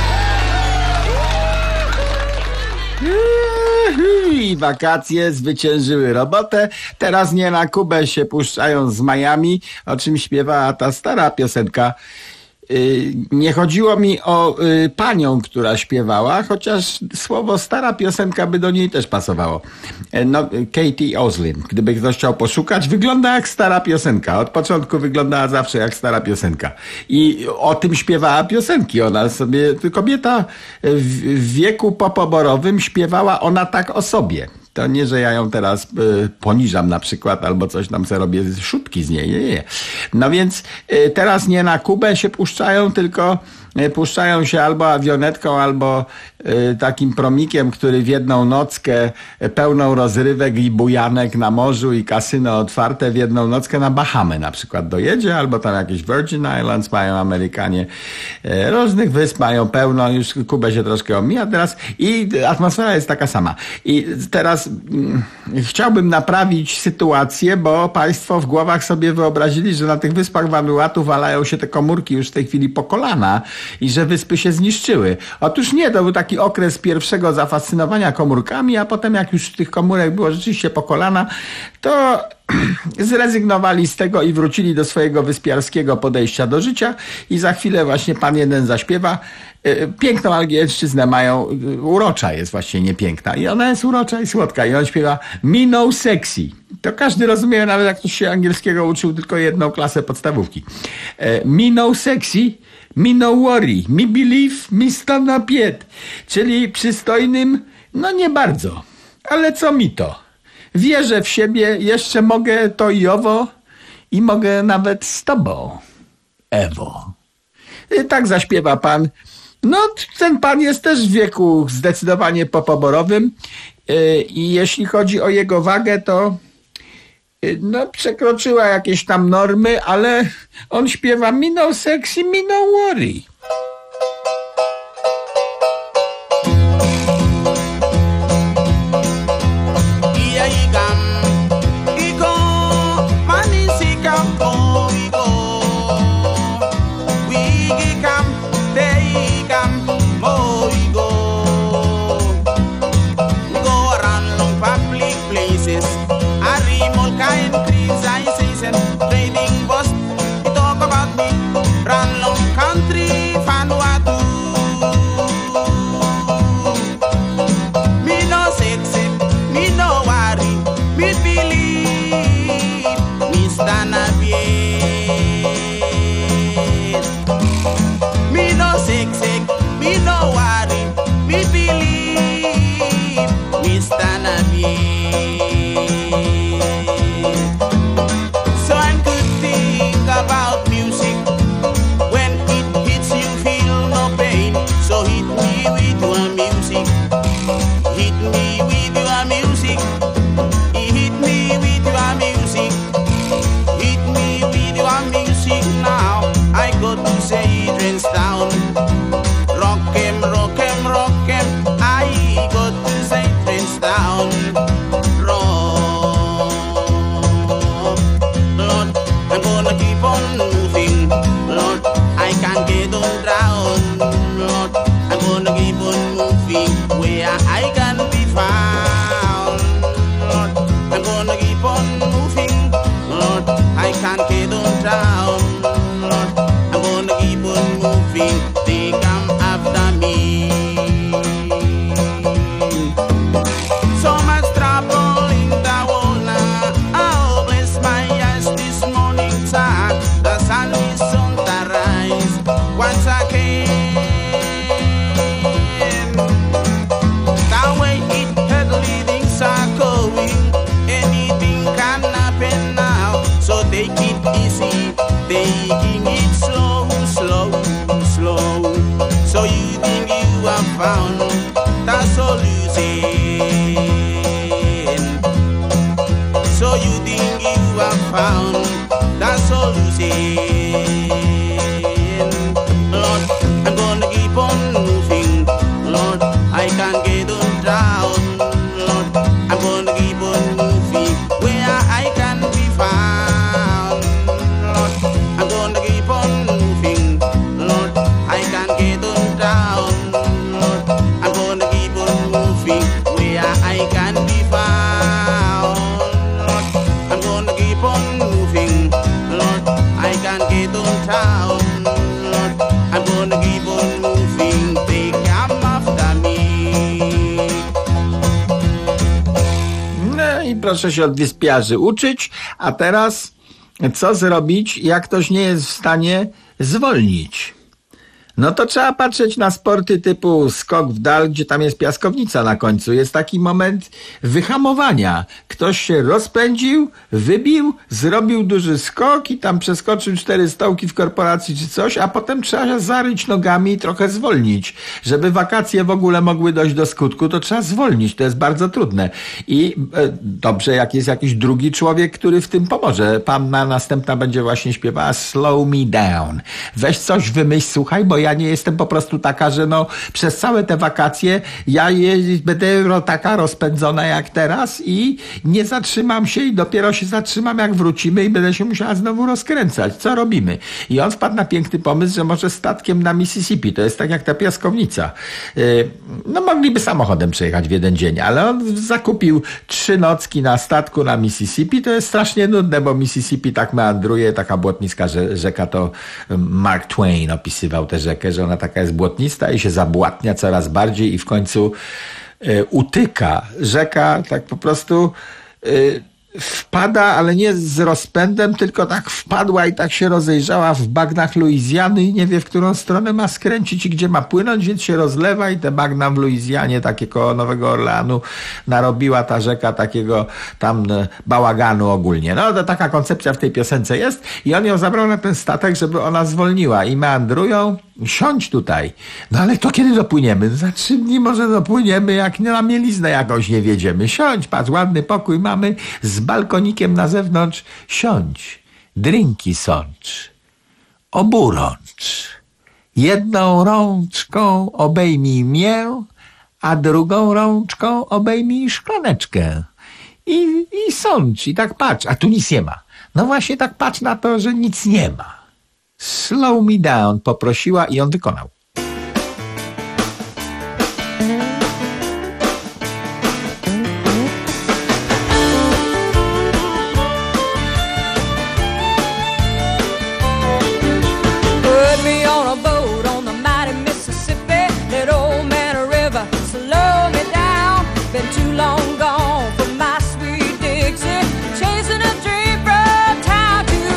I wakacje zwyciężyły robotę. Teraz nie na Kubę się puszczają z Miami, o czym śpiewała ta stara piosenka. Nie chodziło mi o panią, która śpiewała, chociaż słowo stara piosenka by do niej też pasowało. No, Katie Oslin, gdyby ktoś chciał poszukać, wygląda jak stara piosenka. Od początku wyglądała zawsze jak stara piosenka. I o tym śpiewała piosenki. Ona sobie, kobieta w wieku popoborowym śpiewała ona tak o sobie. To nie, że ja ją teraz y, poniżam na przykład, albo coś tam sobie robię szutki z niej. Nie, nie. No więc y, teraz nie na Kubę się puszczają, tylko y, puszczają się albo awionetką, albo y, takim promikiem, który w jedną nockę y, pełną rozrywek i bujanek na morzu i kasyno otwarte w jedną nockę na Bahamy na przykład dojedzie, albo tam jakieś Virgin Islands mają Amerykanie. Y, różnych wysp mają pełno, już Kubę się troszkę omija teraz i atmosfera jest taka sama. I teraz chciałbym naprawić sytuację, bo państwo w głowach sobie wyobrazili, że na tych wyspach Vanuatu walają się te komórki już w tej chwili po kolana i że wyspy się zniszczyły. Otóż nie, to był taki okres pierwszego zafascynowania komórkami, a potem jak już tych komórek było rzeczywiście po kolana, to zrezygnowali z tego i wrócili do swojego wyspiarskiego podejścia do życia i za chwilę właśnie pan jeden zaśpiewa. Piękną angielszczyznę mają, urocza jest właściwie, nie piękna. I ona jest urocza i słodka. I on śpiewa me no sexy. To każdy rozumie, nawet jak ktoś się angielskiego uczył tylko jedną klasę podstawówki. Me no sexy, me no worry, me believe, me stand up yet. Czyli przystojnym, no nie bardzo. Ale co mi to? Wierzę w siebie, jeszcze mogę to i owo i mogę nawet z tobą, Ewo. I tak zaśpiewa pan. No, ten pan jest też w wieku zdecydowanie popoborowym i jeśli chodzi o jego wagę, to no przekroczyła jakieś tam normy, ale on śpiewa me no sexy, me no worry. gonna be. Me no sick sick, me no worry, me believe, me stand a so I could think about music. When it hits you feel no pain, so hit me with your music. Hit me with your music. Hit me with your music. Hit me with your music now. I go to say Adrian's town. Rock him, rock him, rock him. I go to say Adrian's town. Rock. Lord, I'm gonna keep on moving. Lord, I can't get on down. Lord, I'm gonna keep on moving where I can be found. Lord, I'm gonna keep on moving. Lord, I can't get on down. Lord, I'm gonna keep on moving. They come after me. So much trouble in the world now. Oh, bless my eyes this morning, sir. The sun is on the rise once again. The way it headly things are going, anything can happen now. So take it easy, taking it slow, slow, slow. So you think you have found the solution? So you think you have found the solution? Lord, I'm gonna keep on moving. Lord, I can't get on down. Lord, I'm gonna keep on moving where I can be found. Lord, I'm gonna keep on moving. Lord, I can't get on down. Lord, I'm gonna keep on moving where I can be found. Lord, I'm gonna keep on moving. Lord, I can't get on down. Lord, I'm gonna keep on moving. They come after me. No i proszę się od wyspiarzy uczyć, a teraz co zrobić, jak ktoś nie jest w stanie zwolnić? No to trzeba patrzeć na sporty typu skok w dal, gdzie tam jest piaskownica na końcu. Jest taki moment wyhamowania. Ktoś się rozpędził, wybił, zrobił duży skok i tam przeskoczył cztery stołki w korporacji czy coś, a potem trzeba zaryć nogami i trochę zwolnić. Żeby wakacje w ogóle mogły dojść do skutku, to trzeba zwolnić. To jest bardzo trudne. I e, dobrze, jak jest jakiś drugi człowiek, który w tym pomoże. Panna następna będzie właśnie śpiewała Slow Me Down. Weź coś wymyśl, słuchaj, bo ja nie jestem po prostu taka, że no przez całe te wakacje ja je, będę taka rozpędzona jak teraz i nie zatrzymam się i dopiero się zatrzymam jak wrócimy i będę się musiała znowu rozkręcać. Co robimy? I on wpadł na piękny pomysł, że może statkiem na Mississippi. To jest tak jak ta piaskownica. No mogliby samochodem przejechać w jeden dzień, ale on zakupił trzy nocki na statku na Mississippi. To jest strasznie nudne, bo Mississippi tak meandruje, taka błotniska rzeka, to Mark Twain opisywał tę rzekę, że ona taka jest błotnista i się zabłatnia coraz bardziej i w końcu y, utyka. Rzeka tak po prostu y, wpada, ale nie z rozpędem, tylko tak wpadła i tak się rozejrzała w bagnach Luizjany i nie wie, w którą stronę ma skręcić i gdzie ma płynąć, więc się rozlewa i te bagna w Luizjanie, takie koło Nowego Orleanu, narobiła ta rzeka takiego tam bałaganu ogólnie. No to taka koncepcja w tej piosence jest i on ją zabrał na ten statek, żeby ona zwolniła i meandrują. Siądź tutaj. No ale to kiedy dopłyniemy? Za trzy dni może dopłyniemy, jak na mieliznę jakąś nie wiedziemy. Siądź, patrz, ładny pokój mamy z balkonikiem na zewnątrz. Siądź, drinki sącz, oburącz. Jedną rączką obejmij mię, a drugą rączką obejmij szklaneczkę. I, i sącz, i tak patrz, a tu nic nie ma. No właśnie tak patrz na to, że nic nie ma. Slow me down poprosiła i on wykonał. Put me on a boat on the mighty Mississippi, that old man river, slow me down. Been too long gone from my sweet Dixie, chasing a dream from town to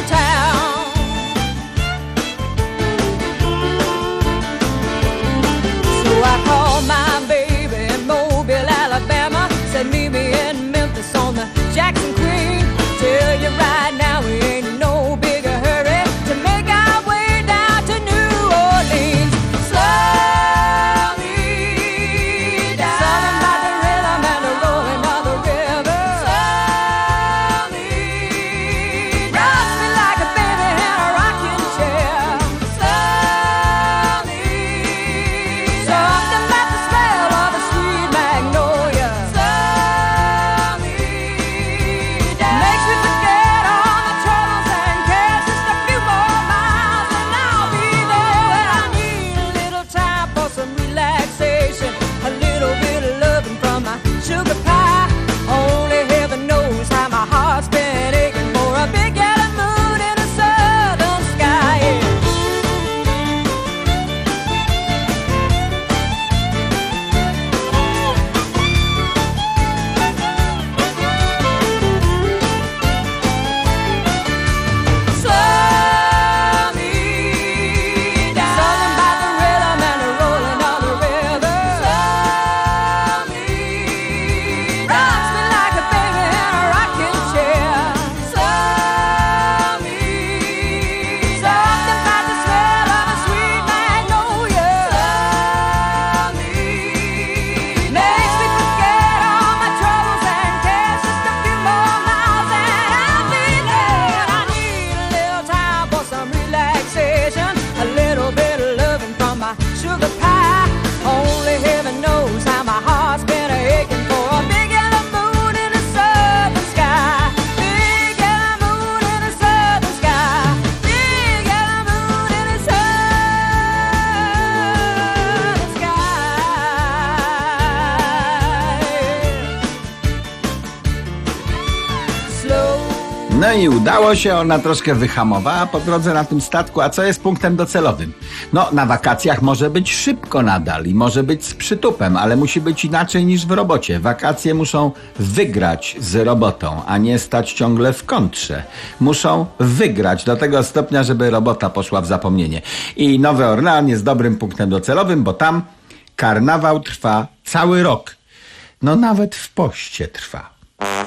i udało się, ona troszkę wyhamowała po drodze na tym statku, a co jest punktem docelowym? No, na wakacjach może być szybko nadal i może być z przytupem, ale musi być inaczej niż w robocie. Wakacje muszą wygrać z robotą, a nie stać ciągle w kontrze. Muszą wygrać do tego stopnia, żeby robota poszła w zapomnienie. I Nowy Orlean jest dobrym punktem docelowym, bo tam karnawał trwa cały rok. No nawet w poście trwa.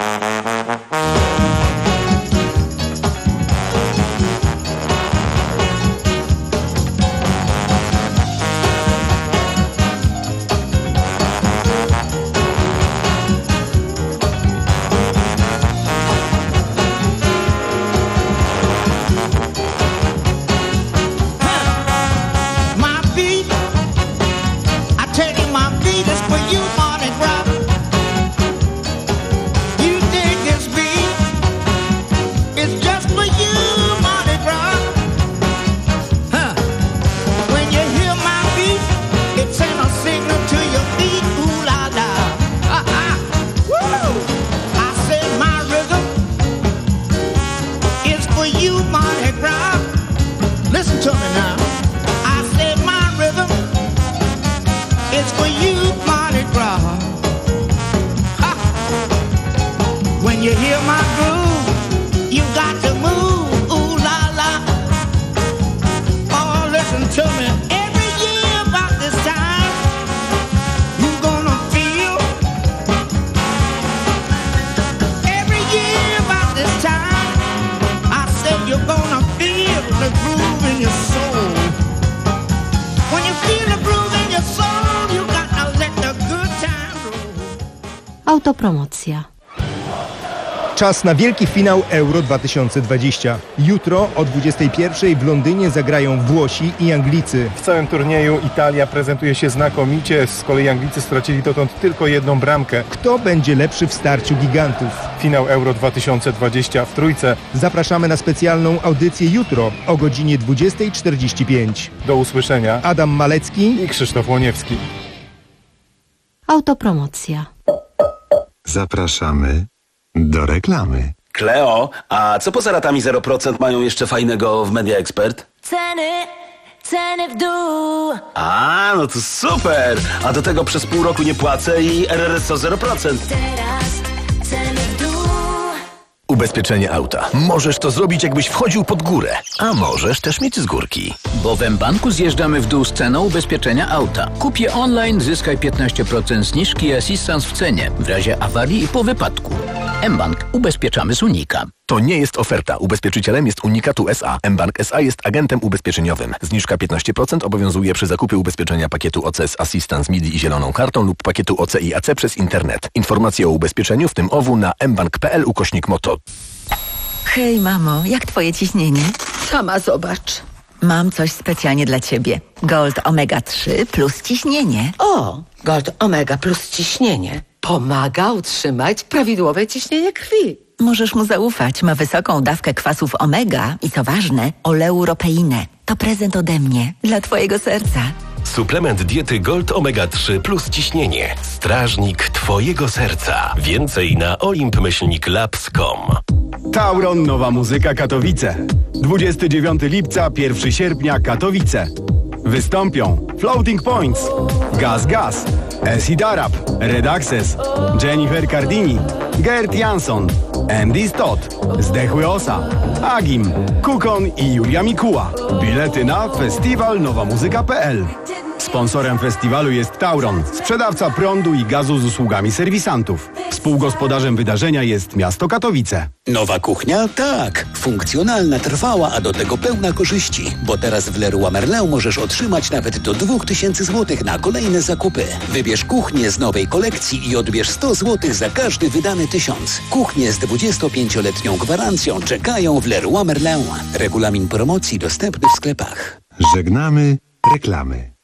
Autopromocja. Czas na wielki finał Euro dwa tysiące dwadzieścia. Jutro o dwudziestej pierwszej w Londynie zagrają Włosi i Anglicy. W całym turnieju Italia prezentuje się znakomicie, z kolei Anglicy stracili dotąd tylko jedną bramkę. Kto będzie lepszy w starciu gigantów? Finał Euro dwa tysiące dwadzieścia w Trójce. Zapraszamy na specjalną audycję jutro o godzinie dwudziestej czterdzieści pięć. Do usłyszenia. Adam Malecki i Krzysztof Łoniewski. Autopromocja. Zapraszamy do reklamy. Kleo, a co poza ratami zero procent mają jeszcze fajnego w Media Expert? Ceny, ceny w dół. A, no to super! A do tego przez pół roku nie płacę i R R S O zero procent. Teraz ceny w dół. Ubezpieczenie auta. Możesz to zrobić, jakbyś wchodził pod górę, a możesz też mieć z górki. Bo w mBanku zjeżdżamy w dół z ceną ubezpieczenia auta. Kup je online, zyskaj piętnaście procent zniżki i asystans w cenie w razie awarii i po wypadku. mBank. Ubezpieczamy z Unika. To nie jest oferta. Ubezpieczycielem jest Unikatu S A. mBank S A jest agentem ubezpieczeniowym. Zniżka piętnaście procent obowiązuje przy zakupie ubezpieczenia pakietu O C S Assistance M I D I i zieloną kartą lub pakietu O C i A C przez internet. Informacje o ubezpieczeniu, w tym O W na mbank kropka p l ukośnik moto. Hej, mamo, jak twoje ciśnienie? Sama zobacz. Mam coś specjalnie dla ciebie. Gold Omega trzy plus ciśnienie. O, Gold Omega plus ciśnienie pomaga utrzymać prawidłowe ciśnienie krwi. Możesz mu zaufać. Ma wysoką dawkę kwasów omega i co ważne, oleuropeinę. To prezent ode mnie dla twojego serca. Suplement diety Gold Omega trzy plus ciśnienie. Strażnik twojego serca. Więcej na olimp myślnik labs kropka com. Tauron Nowa Muzyka Katowice. dwudziestego dziewiątego lipca, pierwszego sierpnia Katowice. Wystąpią Floating Points, Gaz Gaz, Acid Arab, Red Access, Jennifer Cardini, Gert Jansson, Andy Stott, Zdechły Osa, Agim, Kukon i Julia Mikuła. Bilety na festiwal nowa muzyka kropka p l. Sponsorem festiwalu jest Tauron, sprzedawca prądu i gazu z usługami serwisantów. Współgospodarzem wydarzenia jest miasto Katowice. Nowa kuchnia? Tak. Funkcjonalna, trwała, a do tego pełna korzyści. Bo teraz w Leroy Merlin możesz otrzymać nawet do dwóch tysięcy złotych na kolejne zakupy. Wybierz kuchnię z nowej kolekcji i odbierz sto złotych za każdy wydany tysiąc. Kuchnie z dwudziestopięcioletnią gwarancją czekają w Leroy Merlin. Regulamin promocji dostępny w sklepach. Żegnamy reklamy.